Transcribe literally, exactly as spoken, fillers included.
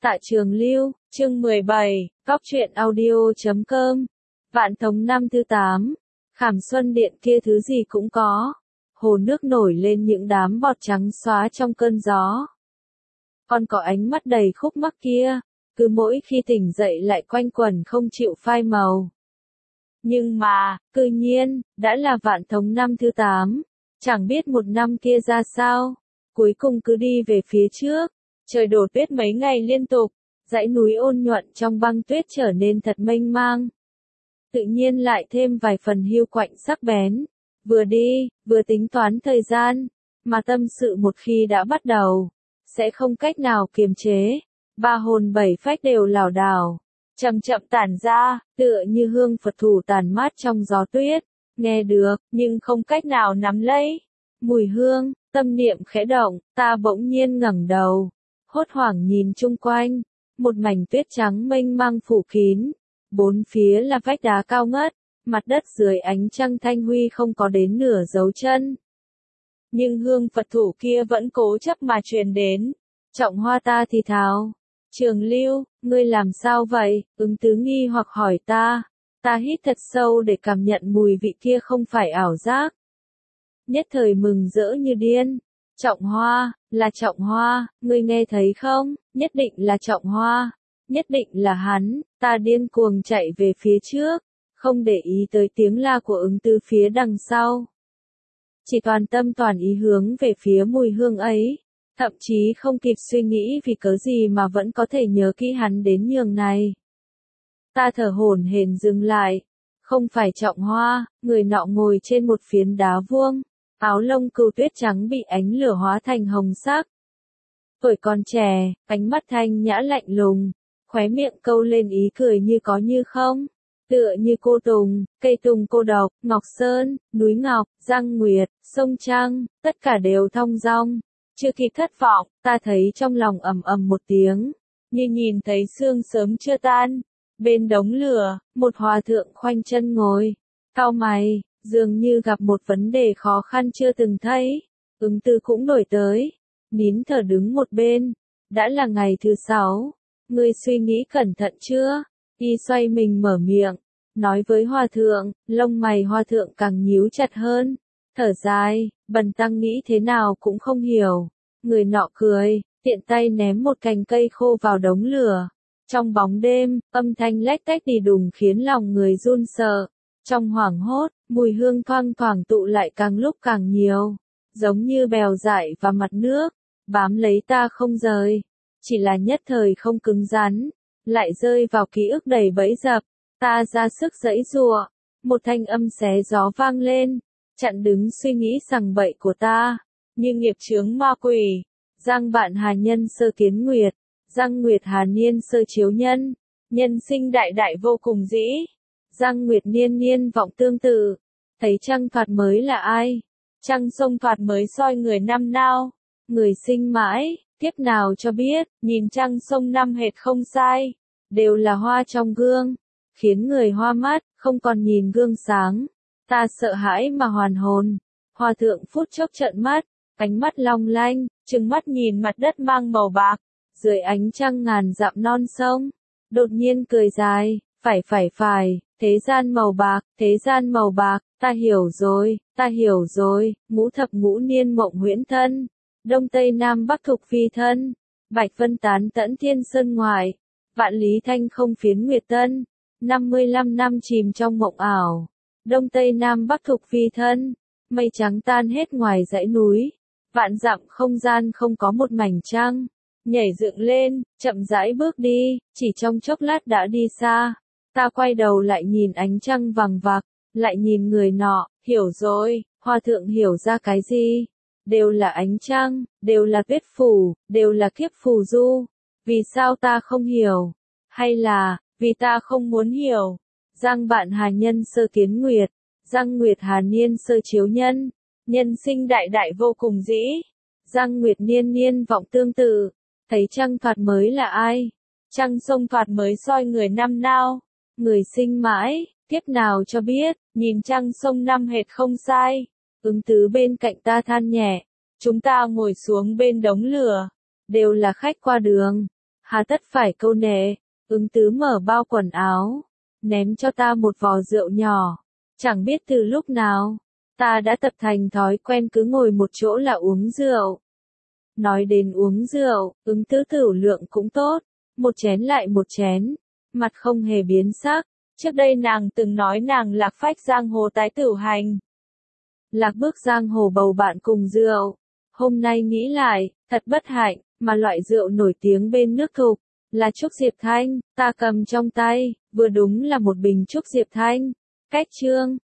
Tạ Trường Lưu, chương mười bảy, góc truyện audio chấm com. Vạn Thống năm thứ tám. Khảm Xuân Điện kia thứ gì cũng có. Hồ nước nổi lên những đám bọt trắng xóa trong cơn gió. Còn có ánh mắt đầy khúc mắc kia, cứ mỗi khi tỉnh dậy lại quanh quẩn không chịu phai màu. Nhưng mà, cư nhiên, đã là Vạn Thống năm thứ tám, chẳng biết một năm kia ra sao, cuối cùng cứ đi về phía trước. Trời đổ tuyết mấy ngày liên tục, dãy núi ôn nhuận trong băng tuyết trở nên thật mênh mang. Tự nhiên lại thêm vài phần hiu quạnh sắc bén, vừa đi, vừa tính toán thời gian, mà tâm sự một khi đã bắt đầu, sẽ không cách nào kiềm chế, ba hồn bảy phách đều lảo đảo, chậm chậm tản ra, tựa như hương Phật thủ tàn mát trong gió tuyết, nghe được, nhưng không cách nào nắm lấy. Mùi hương, tâm niệm khẽ động, ta bỗng nhiên ngẩng đầu. Hốt hoảng nhìn chung quanh, một mảnh tuyết trắng mênh mang phủ kín, bốn phía là vách đá cao ngất, mặt đất dưới ánh trăng thanh huy không có đến nửa dấu chân. Nhưng hương Phật thủ kia vẫn cố chấp mà truyền đến. Trọng Hoa ta thì thào, Trường Lưu, ngươi làm sao vậy? Ứng Tứ nghi hoặc hỏi ta, ta hít thật sâu để cảm nhận mùi vị kia không phải ảo giác. Nhất thời mừng rỡ như điên. Trọng Hoa, là Trọng Hoa, ngươi nghe thấy không? Nhất định là Trọng Hoa, nhất định là hắn. Ta điên cuồng chạy về phía trước, không để ý tới tiếng la của Ứng Tứ phía đằng sau. Chỉ toàn tâm toàn ý hướng về phía mùi hương ấy, thậm chí không kịp suy nghĩ vì cớ gì mà vẫn có thể nhớ kỹ hắn đến nhường này. Ta thở hổn hển dừng lại, không phải Trọng Hoa, người nọ ngồi trên một phiến đá vuông. Áo lông cừu tuyết trắng bị ánh lửa hóa thành hồng sắc. Tuổi còn trẻ, ánh mắt thanh nhã lạnh lùng, khóe miệng câu lên ý cười như có như không. Tựa như cô Tùng, cây tùng cô độc, Ngọc Sơn, núi Ngọc, Giang Nguyệt, sông Trăng, tất cả đều thong dong. Chưa kịp thất vọng, ta thấy trong lòng ầm ầm một tiếng, như nhìn thấy sương sớm chưa tan. Bên đống lửa, một hòa thượng khoanh chân ngồi, cau mày. Dường như gặp một vấn đề khó khăn chưa từng thấy. Ứng Tư cũng đổi tới, nín thở đứng một bên. Đã là ngày thứ sáu, ngươi suy nghĩ cẩn thận chưa? Y xoay mình mở miệng, nói với hòa thượng. Lông mày hòa thượng càng nhíu chặt hơn, thở dài, bần tăng nghĩ thế nào cũng không hiểu. Người nọ cười, tiện tay ném một cành cây khô vào đống lửa. Trong bóng đêm, âm thanh lách tách đi đùng khiến lòng người run sợ. Trong hoảng hốt, mùi hương thoang thoảng tụ lại càng lúc càng nhiều, giống như bèo dại và mặt nước, bám lấy ta không rời. Chỉ là nhất thời không cứng rắn, lại rơi vào ký ức đầy bẫy dập. Ta ra sức giãy giụa, một thanh âm xé gió vang lên, chặn đứng suy nghĩ sằng bậy của ta, như nghiệp chướng ma quỷ. Giang Vạn Hà nhân sơ kiến nguyệt, Giang Nguyệt Hà niên sơ chiếu nhân, nhân sinh đại đại vô cùng dĩ. Giang Nguyệt niên niên vọng tương tự, thấy trăng thoạt mới là ai? Trăng sông thoạt mới soi người năm nào? Người sinh mãi, tiếp nào cho biết, nhìn trăng sông năm hệt không sai, đều là hoa trong gương, khiến người hoa mắt, không còn nhìn gương sáng. Ta sợ hãi mà hoàn hồn. Hòa thượng phút chốc trợn mắt, ánh mắt long lanh, trừng mắt nhìn mặt đất mang màu bạc, dưới ánh trăng ngàn dặm non sông, đột nhiên cười dài, phải phải phải. Thế gian màu bạc, thế gian màu bạc, ta hiểu rồi, ta hiểu rồi. Ngũ thập ngũ niên mộng huyễn thân, đông tây nam bắc thục phi thân, bạch vân tán tẫn thiên sơn ngoại, vạn lý thanh không phiến nguyệt tân. năm mươi lăm năm chìm trong mộng ảo, đông tây nam bắc thục phi thân, mây trắng tan hết ngoài dãy núi, vạn dặm không gian không có một mảnh trăng. Nhảy dựng lên, chậm rãi bước đi, chỉ trong chốc lát đã đi xa. Ta quay đầu lại nhìn ánh trăng vằng vặc, lại nhìn người nọ, hiểu rồi. Hòa thượng hiểu ra cái gì? Đều là ánh trăng, đều là tuyết phủ, đều là kiếp phù du. Vì sao ta không hiểu? Hay là, vì ta không muốn hiểu? Giang Vạn Hà nhân sơ kiến nguyệt, Giang Nguyệt Hà niên sơ chiếu nhân, nhân sinh đại đại vô cùng dĩ. Giang Nguyệt niên niên vọng tương tự, thấy trăng thoạt mới là ai? Trăng sông thoạt mới soi người năm nào? Người sinh mãi, tiếp nào cho biết, nhìn trăng sông năm hệt không sai. Ứng Tứ bên cạnh ta than nhẹ, chúng ta ngồi xuống bên đống lửa, đều là khách qua đường. Hà tất phải câu nệ, ứng tứ mở bao quần áo, ném cho ta một vò rượu nhỏ. Chẳng biết từ lúc nào, ta đã tập thành thói quen cứ ngồi một chỗ là uống rượu. Nói đến uống rượu, ứng tứ tửu lượng cũng tốt, một chén lại một chén, mặt không hề biến sắc. Trước đây nàng từng nói nàng lạc phách giang hồ tái tử hành. Lạc bước giang hồ bầu bạn cùng rượu. Hôm nay nghĩ lại, thật bất hạnh, mà loại rượu nổi tiếng bên nước Thục, là Trúc Diệp Thanh, ta cầm trong tay, vừa đúng là một bình Trúc Diệp Thanh. Cách chương